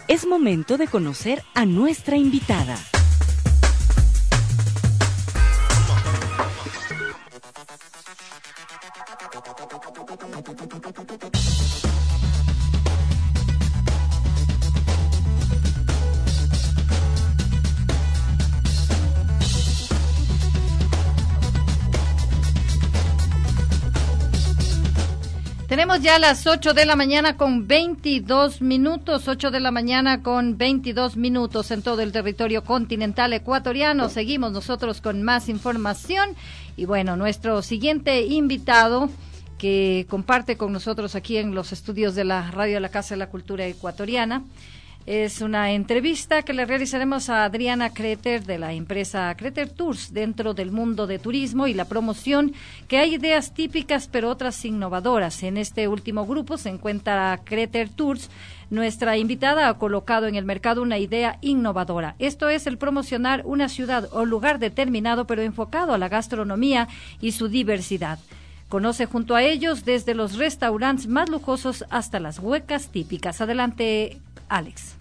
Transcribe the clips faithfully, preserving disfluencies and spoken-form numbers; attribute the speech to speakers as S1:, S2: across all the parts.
S1: Es momento de conocer a nuestra invitada.
S2: Tenemos ya las ocho de la mañana con veintidós minutos, ocho de la mañana con veintidós minutos en todo el territorio continental ecuatoriano. Seguimos nosotros con más información y bueno, nuestro siguiente invitado que comparte con nosotros aquí en los estudios de la Radio de la Casa de la Cultura Ecuatoriana es una entrevista que le realizaremos a Adriana Kreter de la empresa Kreter Tours dentro del mundo de turismo y la promoción, que hay ideas típicas pero otras innovadoras. En este último grupo se encuentra Kreter Tours. Nuestra invitada ha colocado en el mercado una idea innovadora. Esto es el promocionar una ciudad o lugar determinado pero enfocado a la gastronomía y su diversidad. Conoce junto a ellos desde los restaurantes más lujosos hasta las huecas típicas. Adelante, Alex.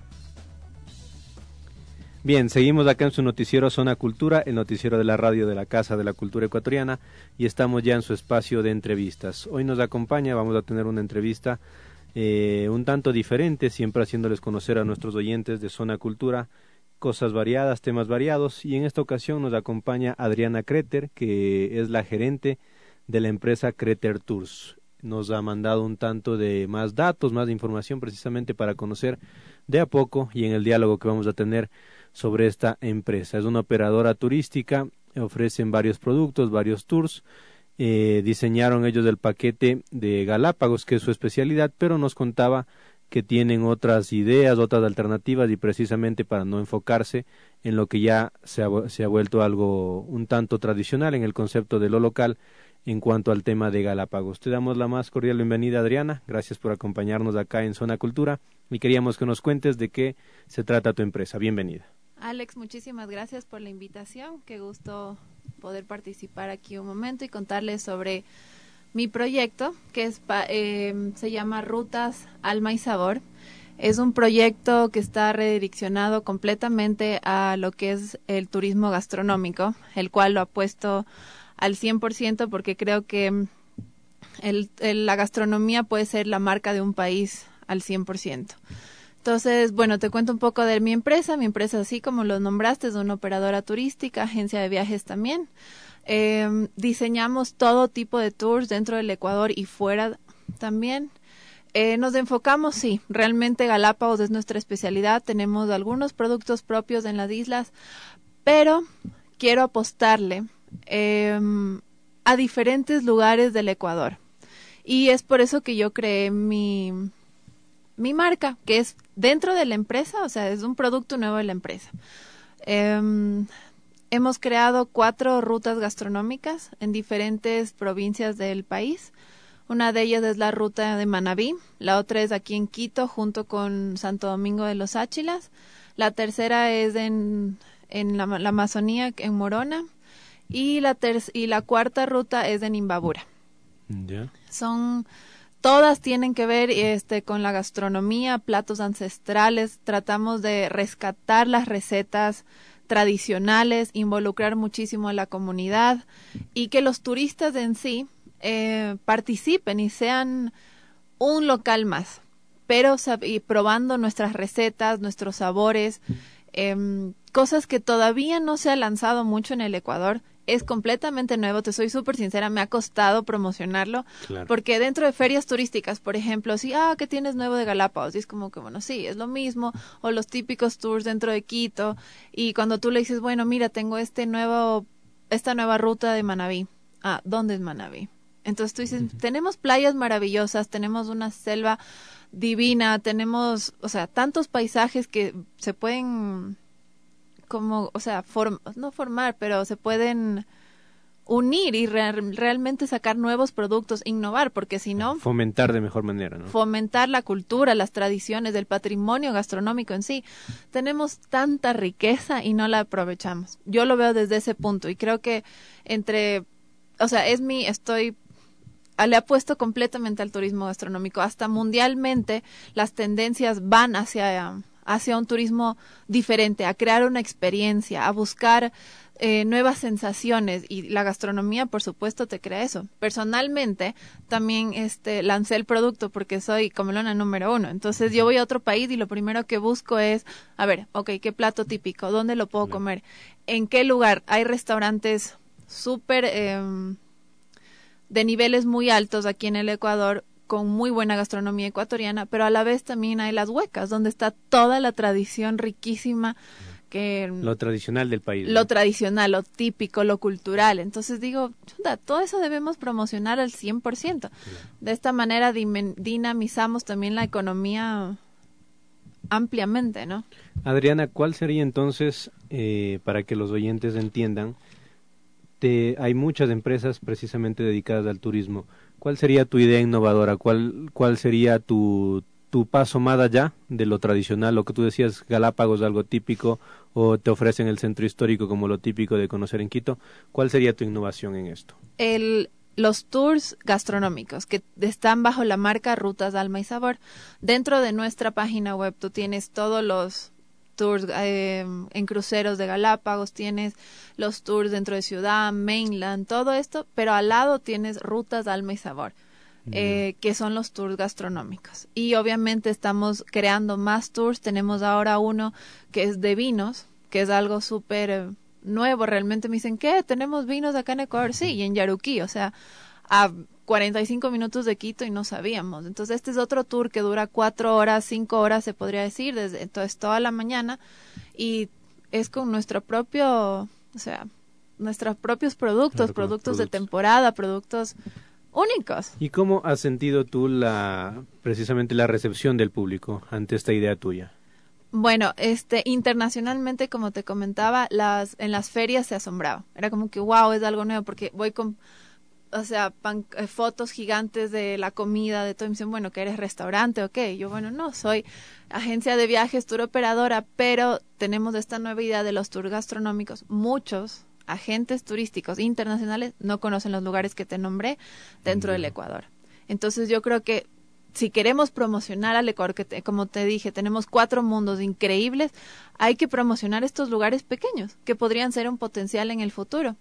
S3: Bien, seguimos acá en su noticiero Zona Cultura, el noticiero de la radio de la Casa de la Cultura Ecuatoriana, y estamos ya en su espacio de entrevistas. Hoy nos acompaña, vamos a tener una entrevista eh, un tanto diferente, siempre haciéndoles conocer a nuestros oyentes de Zona Cultura cosas variadas, temas variados, y en esta ocasión nos acompaña Adriana Kreter, que es la gerente de la empresa Kreter Tours. Nos ha mandado un tanto de más datos, más de información precisamente para conocer de a poco y en el diálogo que vamos a tener sobre esta empresa. Es una operadora turística, ofrecen varios productos, varios tours, eh, diseñaron ellos el paquete de Galápagos, que es su especialidad, pero nos contaba que tienen otras ideas, otras alternativas y precisamente para no enfocarse en lo que ya se ha, se ha vuelto algo un tanto tradicional en el concepto de lo local, en cuanto al tema de Galápagos. Te damos la más cordial bienvenida, Adriana. Gracias por acompañarnos acá en Zona Cultura y queríamos que nos cuentes de qué se trata tu empresa. Bienvenida.
S4: Alex, muchísimas gracias por la invitación. Qué gusto poder participar aquí un momento y contarles sobre mi proyecto, que es eh, se llama Rutas, Alma y Sabor. Es un proyecto que está redireccionado completamente a lo que es el turismo gastronómico, el cual lo apuesto al cien por ciento porque creo que el, el, la gastronomía puede ser la marca de un país al cien por ciento. Entonces, bueno, te cuento un poco de mi empresa. Mi empresa, así como lo nombraste, es una operadora turística, agencia de viajes también. Eh, diseñamos todo tipo de tours dentro del Ecuador y fuera también. Eh, nos enfocamos, sí, realmente Galápagos es nuestra especialidad. Tenemos algunos productos propios en las islas, pero quiero apostarle Eh, a diferentes lugares del Ecuador, y es por eso que yo creé mi mi marca, que es dentro de la empresa, o sea, es un producto nuevo de la empresa. Eh, hemos creado cuatro rutas gastronómicas en diferentes provincias del país. Una de ellas es la ruta de Manabí, la otra es aquí en Quito junto con Santo Domingo de los Áchilas, la tercera es en, en la, la Amazonía, en Morona, y la ter- y la cuarta ruta es en Imbabura.
S3: Yeah.
S4: Son todas tienen que ver este con la gastronomía, platos ancestrales. Tratamos de rescatar las recetas tradicionales, involucrar muchísimo a la comunidad y que los turistas en sí eh, participen y sean un local más, pero sab- y probando nuestras recetas, nuestros sabores, eh, cosas que todavía no se ha lanzado mucho en el Ecuador. Es completamente nuevo, te soy súper sincera, me ha costado promocionarlo, claro. Porque dentro de ferias turísticas, por ejemplo, sí, ah, ¿qué tienes nuevo de Galápagos? Y es como que, bueno, sí, es lo mismo, o los típicos tours dentro de Quito, y cuando tú le dices, bueno, mira, tengo este nuevo, esta nueva ruta de Manabí. Ah, ¿dónde es Manabí? Entonces tú dices, uh-huh. Tenemos playas maravillosas, tenemos una selva divina, tenemos, o sea, tantos paisajes que se pueden... como, o sea, form, no formar, pero se pueden unir y re, realmente sacar nuevos productos, innovar, porque si no...
S3: Fomentar de mejor manera, ¿no?
S4: Fomentar la cultura, las tradiciones, el patrimonio gastronómico en sí. Tenemos tanta riqueza y no la aprovechamos. Yo lo veo desde ese punto y creo que entre, o sea, es mi, estoy... le apuesto completamente al turismo gastronómico. Hasta mundialmente las tendencias van hacia... hacia un turismo diferente, a crear una experiencia, a buscar eh, nuevas sensaciones, y la gastronomía, por supuesto, te crea eso. Personalmente, también este lancé el producto porque soy comelona número uno. Entonces, yo voy a otro país y lo primero que busco es, a ver, ok, ¿qué plato típico? ¿Dónde lo puedo comer? ¿En qué lugar? Hay restaurantes súper eh, de niveles muy altos aquí en el Ecuador, con muy buena gastronomía ecuatoriana, pero a la vez también hay las huecas, donde está toda la tradición riquísima. Que,
S3: lo tradicional del país.
S4: Lo
S3: ¿no?
S4: tradicional, lo típico, lo cultural. Entonces digo, chuta, todo eso debemos promocionar al cien por ciento. Sí. De esta manera dimen, dinamizamos también la economía ampliamente, ¿no?
S3: Adriana, ¿cuál sería entonces, eh, para que los oyentes entiendan, te, hay muchas empresas precisamente dedicadas al turismo? ¿Cuál sería tu idea innovadora? ¿Cuál, cuál sería tu, tu paso más allá de lo tradicional? Lo que tú decías, Galápagos, algo típico, o te ofrecen el centro histórico como lo típico de conocer en Quito. ¿Cuál sería tu innovación en esto?
S4: El, los tours gastronómicos que están bajo la marca Rutas Alma y Sabor. Dentro de nuestra página web tú tienes todos los tours eh, en cruceros de Galápagos, tienes los tours dentro de ciudad, mainland, todo esto, pero al lado tienes Rutas Alma y Sabor. Eh, que son los tours gastronómicos. Y obviamente estamos creando más tours. Tenemos ahora uno que es de vinos, que es algo súper eh, nuevo. Realmente me dicen, ¿qué? ¿Tenemos vinos acá en Ecuador? Sí, y en Yaruquí, o sea, a cuarenta y cinco minutos de Quito, y no sabíamos. Entonces este es otro tour que dura cuatro horas, cinco horas se podría decir, desde entonces toda la mañana, y es con nuestro propio, o sea, nuestros propios productos, claro, productos, productos de temporada, productos únicos.
S3: ¿Y cómo has sentido tú la precisamente la recepción del público ante esta idea tuya?
S4: Bueno, este internacionalmente, como te comentaba, las en las ferias se asombraba. Era como que wow, es algo nuevo, porque voy con, o sea, pan, eh, fotos gigantes de la comida, de todo, y me dicen, bueno, ¿que eres restaurante o qué? Yo, bueno, no, soy agencia de viajes, tour operadora, pero tenemos esta nueva idea de los tours gastronómicos. Muchos agentes turísticos internacionales no conocen los lugares que te nombré dentro del Ecuador. Entonces yo creo que si queremos promocionar al Ecuador, que te, como te dije, tenemos cuatro mundos increíbles, hay que promocionar estos lugares pequeños que podrían ser un potencial en el futuro.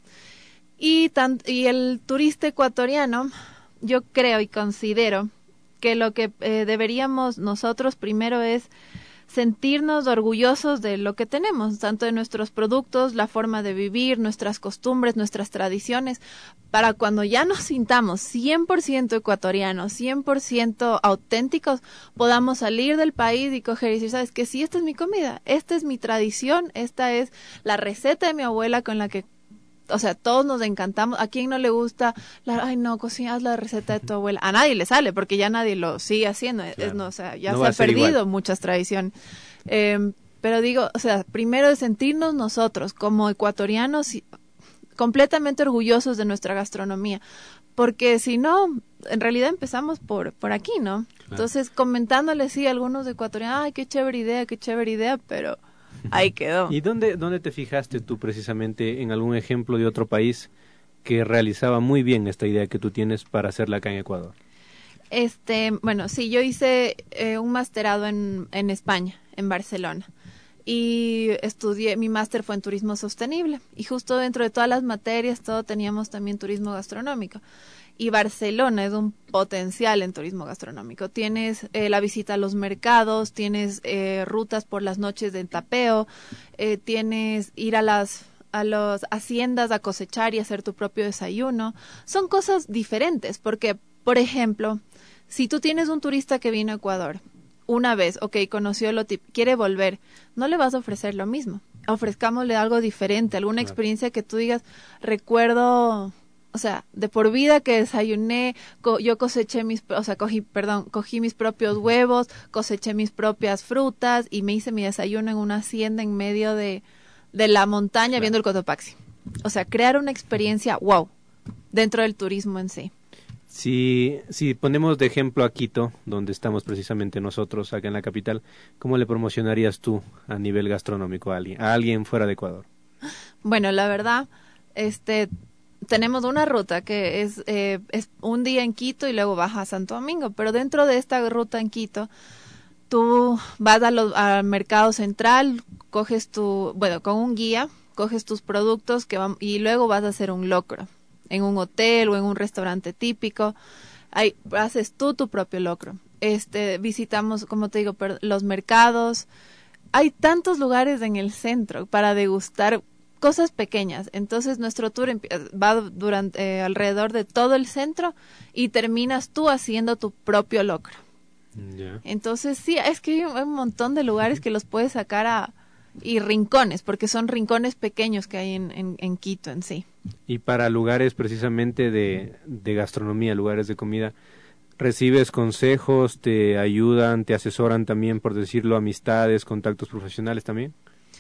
S4: Y, tan, y el turista ecuatoriano, yo creo y considero que lo que eh, deberíamos nosotros primero es sentirnos orgullosos de lo que tenemos, tanto de nuestros productos, la forma de vivir, nuestras costumbres, nuestras tradiciones, para cuando ya nos sintamos cien por ciento ecuatorianos, cien por ciento auténticos, podamos salir del país y coger y decir, ¿sabes qué? Sí, esta es mi comida, esta es mi tradición, esta es la receta de mi abuela con la que, o sea, todos nos encantamos. ¿A quién no le gusta? La, ay, no, cocinas la receta de tu abuela. A nadie le sale, porque ya nadie lo sigue haciendo. Claro. Es, no, o sea, ya no se ha perdido igual. Muchas tradiciones. Eh, pero digo, o sea, primero es sentirnos nosotros como ecuatorianos completamente orgullosos de nuestra gastronomía. Porque si no, en realidad empezamos por, por aquí, ¿no? Claro. Entonces, comentándole, sí, a algunos ecuatorianos, ay, qué chévere idea, qué chévere idea, pero ahí quedó.
S3: ¿Y dónde, dónde te fijaste tú precisamente en algún ejemplo de otro país que realizaba muy bien esta idea que tú tienes para hacerla acá en Ecuador?
S4: Este, bueno, sí, yo hice eh, un masterado en, en España, en Barcelona, y estudié, mi máster fue en turismo sostenible, y justo dentro de todas las materias, todo teníamos también turismo gastronómico. Y Barcelona es un potencial en turismo gastronómico. Tienes eh, la visita a los mercados, tienes eh, rutas por las noches de tapeo, eh, tienes ir a las a las haciendas a cosechar y hacer tu propio desayuno. Son cosas diferentes porque, por ejemplo, si tú tienes un turista que vino a Ecuador una vez, ok, conoció lo típico, quiere volver, no le vas a ofrecer lo mismo. Ofrezcámosle algo diferente, alguna claro. experiencia que tú digas, recuerdo... O sea, de por vida que desayuné, co yo coseché mis, o sea, cogí, perdón, cogí mis propios huevos, coseché mis propias frutas y me hice mi desayuno en una hacienda en medio de, de la montaña claro. viendo el Cotopaxi. O sea, crear una experiencia wow dentro del turismo en sí.
S3: Si, si ponemos de ejemplo a Quito, donde estamos precisamente nosotros, acá en la capital, ¿cómo le promocionarías tú a nivel gastronómico a alguien, a alguien fuera de Ecuador?
S4: Bueno, la verdad, este... tenemos una ruta que es, eh, es un día en Quito y luego baja a Santo Domingo, pero dentro de esta ruta en Quito tú vas a lo, al mercado central, coges tu, bueno, con un guía, coges tus productos que van, y luego vas a hacer un locro en un hotel o en un restaurante típico. Ahí haces tú tu propio locro. Este, visitamos, como te digo, per, los mercados. Hay tantos lugares en el centro para degustar cosas pequeñas. Entonces nuestro tour va durante eh, alrededor de todo el centro y terminas tú haciendo tu propio locro. Yeah. Entonces sí, es que hay un montón de lugares que los puedes sacar a y rincones, porque son rincones pequeños que hay en, en, en Quito en sí.
S3: Y para lugares precisamente de, de gastronomía, lugares de comida, ¿recibes consejos, te ayudan, te asesoran también, por decirlo, amistades, contactos profesionales también?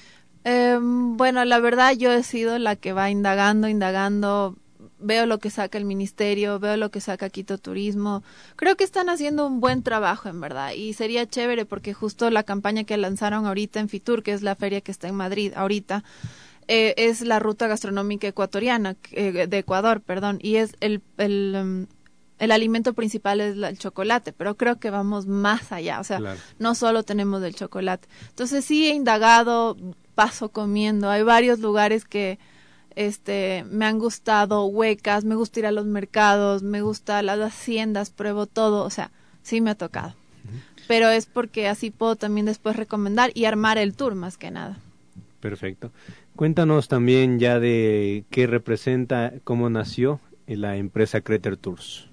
S4: Eh, bueno, la verdad yo he sido la que va indagando, indagando, veo lo que saca el ministerio, veo lo que saca Quito Turismo. Creo que están haciendo un buen trabajo, en verdad, y sería chévere porque justo la campaña que lanzaron ahorita en Fitur, que es la feria que está en Madrid ahorita, eh, es la ruta gastronómica ecuatoriana, eh, de Ecuador, perdón, y es el, el, um, el alimento principal es la, el chocolate, pero creo que vamos más allá, o sea, claro, no solo tenemos el chocolate. Entonces sí he indagado, paso comiendo, hay varios lugares que Este, me han gustado, Huecas, me gusta ir a los mercados, me gusta las haciendas, pruebo todo, o sea, sí me ha tocado. Uh-huh. Pero es porque así puedo también después recomendar y armar el tour más que nada.
S3: Perfecto. Cuéntanos también ya de qué representa, cómo nació la empresa Crater Tours.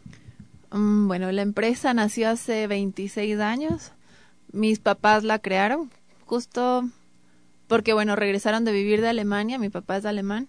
S4: Um, bueno, la empresa nació hace veintiséis años, mis papás la crearon, justo porque, bueno, regresaron de vivir de Alemania, mi papá es alemán,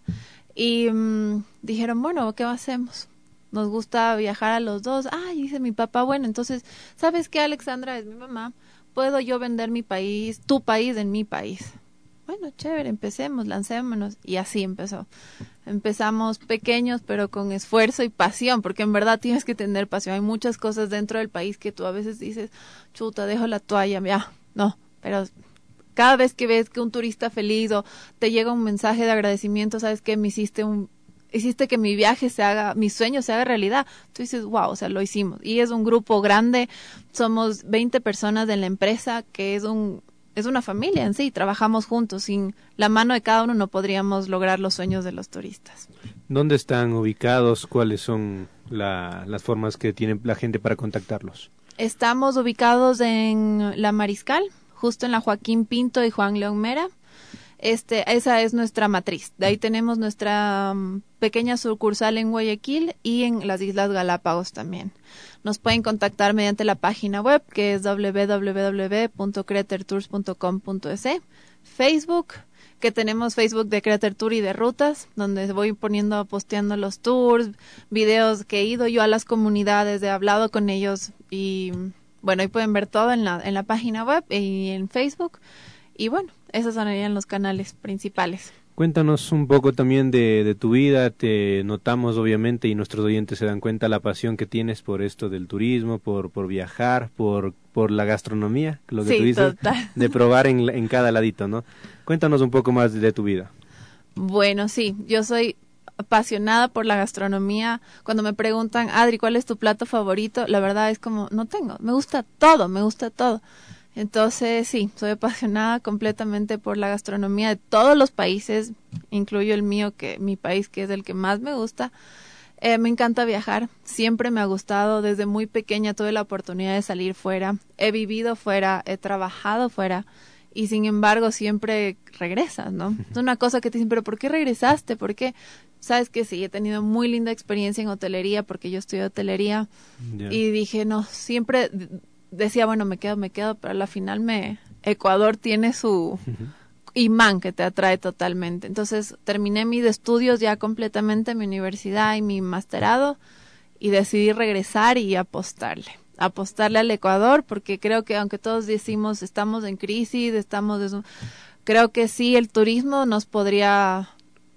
S4: y um, dijeron, bueno, ¿qué hacemos? Nos gusta viajar a los dos. Ah, y dice mi papá, bueno, entonces, ¿sabes qué, Alexandra? Es mi mamá, ¿puedo yo vender mi país, tu país en mi país? Bueno, chévere, empecemos, lancémonos, y así empezó. Empezamos pequeños, pero con esfuerzo y pasión, porque en verdad tienes que tener pasión. Hay muchas cosas dentro del país que tú a veces dices, chuta, dejo la toalla, ya, no, pero cada vez que ves que un turista feliz o te llega un mensaje de agradecimiento, sabes que me hiciste un, hiciste que mi viaje se haga, mi sueño se haga realidad. Tú dices, wow, o sea, lo hicimos. Y es un grupo grande, somos veinte personas en la empresa, que es un, es una familia en sí, trabajamos juntos. Sin la mano de cada uno no podríamos lograr los sueños de los turistas.
S3: ¿Dónde están ubicados? ¿Cuáles son la, las formas que tiene la gente para contactarlos?
S4: Estamos ubicados en La Mariscal, justo en la Joaquín Pinto y Juan León Mera. Este, esa es nuestra matriz. De ahí tenemos nuestra um, pequeña sucursal en Guayaquil y en las Islas Galápagos también. Nos pueden contactar mediante la página web, que es doble u doble u doble u punto crater tours punto com punto es. Facebook, que tenemos Facebook de Crater Tour y de rutas, donde voy poniendo, posteando los tours, videos que he ido yo a las comunidades, he hablado con ellos y bueno, ahí pueden ver todo en la, en la página web y en Facebook. Y bueno, esos serían los canales principales.
S3: Cuéntanos un poco también de, de tu vida. Te notamos obviamente y nuestros oyentes se dan cuenta la pasión que tienes por esto del turismo, por por viajar, por por la gastronomía, lo que
S4: sí,
S3: tú dices,
S4: total.
S3: De probar en, en cada ladito, ¿no? Cuéntanos un poco más de, de tu vida.
S4: Bueno, sí, yo soy apasionada por la gastronomía. Cuando me preguntan, Adri, ¿cuál es tu plato favorito? La verdad es como, no tengo, me gusta todo, me gusta todo. Entonces, sí, soy apasionada completamente por la gastronomía de todos los países, incluyo el mío, que mi país, que es el que más me gusta. Eh, me encanta viajar, siempre me ha gustado, desde muy pequeña tuve la oportunidad de salir fuera, he vivido fuera, he trabajado fuera, y sin embargo siempre regresas, ¿no? Es una cosa que te dicen, pero ¿por qué regresaste? ¿Por qué? Sabes que sí, he tenido muy linda experiencia en hotelería, porque yo estudié hotelería, yeah. Y dije, no, siempre decía, bueno, me quedo, me quedo, pero a la final me Ecuador tiene su uh-huh. imán que te atrae totalmente. Entonces terminé mis estudios ya completamente, mi universidad y mi masterado, y decidí regresar y apostarle. apostarle al Ecuador, porque creo que aunque todos decimos estamos en crisis, estamos de... creo que sí, el turismo nos podría,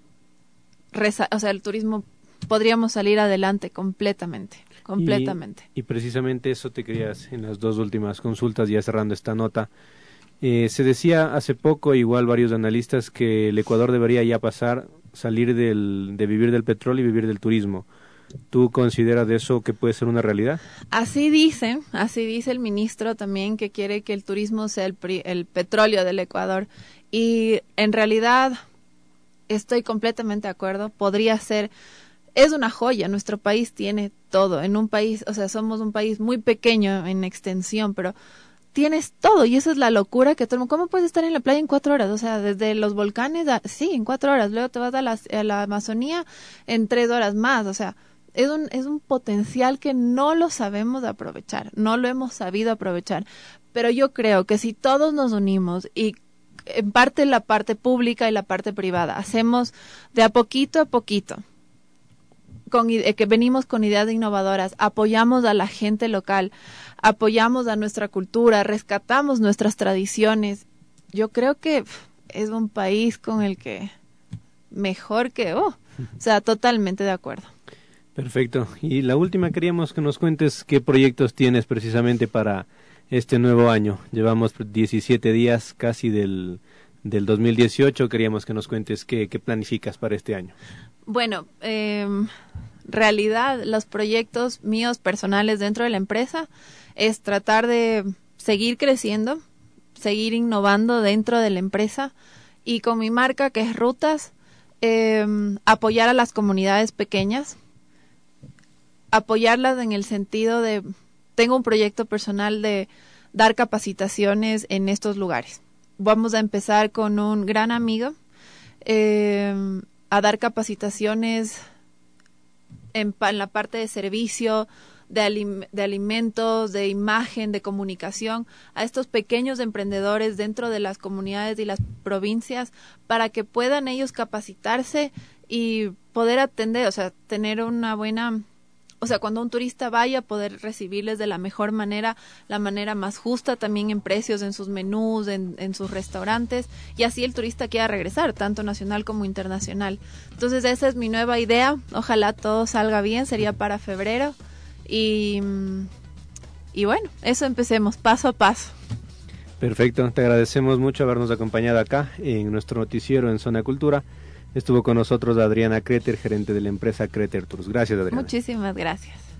S4: reza... o sea, el turismo podríamos salir adelante completamente, completamente.
S3: Y, y precisamente eso te querías en las dos últimas consultas, ya cerrando esta nota. Eh, se decía hace poco, igual varios analistas, que el Ecuador debería ya pasar, salir del, de vivir del petróleo y vivir del turismo. ¿Tú consideras de eso que puede ser una realidad?
S4: Así dice, así dice el ministro también, que quiere que el turismo sea el, el petróleo del Ecuador. Y en realidad estoy completamente de acuerdo. Podría ser, es una joya. Nuestro país tiene todo. En un país, o sea, somos un país muy pequeño en extensión, pero tienes todo, y esa es la locura que todo el mundo, ¿cómo puedes estar en la playa en cuatro horas? O sea, desde los volcanes, a, sí, en cuatro horas, luego te vas a la, a la Amazonía en tres horas más, o sea, es un, es un potencial que no lo sabemos aprovechar, no lo hemos sabido aprovechar, pero yo creo que si todos nos unimos y en parte la parte pública y la parte privada, hacemos de a poquito a poquito, con que venimos con ideas innovadoras, apoyamos a la gente local, apoyamos a nuestra cultura, rescatamos nuestras tradiciones. Yo creo que es un país con el que mejor que, oh, o sea, totalmente de acuerdo.
S3: Perfecto. Y la última, queríamos que nos cuentes qué proyectos tienes precisamente para este nuevo año. Llevamos diecisiete días casi del, del dos mil dieciocho, queríamos que nos cuentes qué, qué planificas para este año.
S4: Bueno, eh, realidad, los proyectos míos personales dentro de la empresa es tratar de seguir creciendo, seguir innovando dentro de la empresa y con mi marca que es Rutas, eh, apoyar a las comunidades pequeñas, apoyarlas en el sentido de, tengo un proyecto personal de dar capacitaciones en estos lugares. Vamos a empezar con un gran amigo, eh, a dar capacitaciones en, en la parte de servicio, de, alim, de alimentos, de imagen, de comunicación, a estos pequeños emprendedores dentro de las comunidades y las provincias para que puedan ellos capacitarse y poder atender, o sea, tener una buena... O sea, cuando un turista vaya, poder recibirles de la mejor manera, la manera más justa también en precios, en sus menús, en, en sus restaurantes, y así el turista quiera regresar, tanto nacional como internacional. Entonces, esa es mi nueva idea. Ojalá todo salga bien, sería para febrero. Y, y bueno, eso empecemos, paso a paso.
S3: Perfecto, te agradecemos mucho habernos acompañado acá en nuestro noticiero en Zona Cultura. Estuvo con nosotros Adriana Kreter, gerente de la empresa Kreter Tours. Gracias, Adriana.
S4: Muchísimas gracias.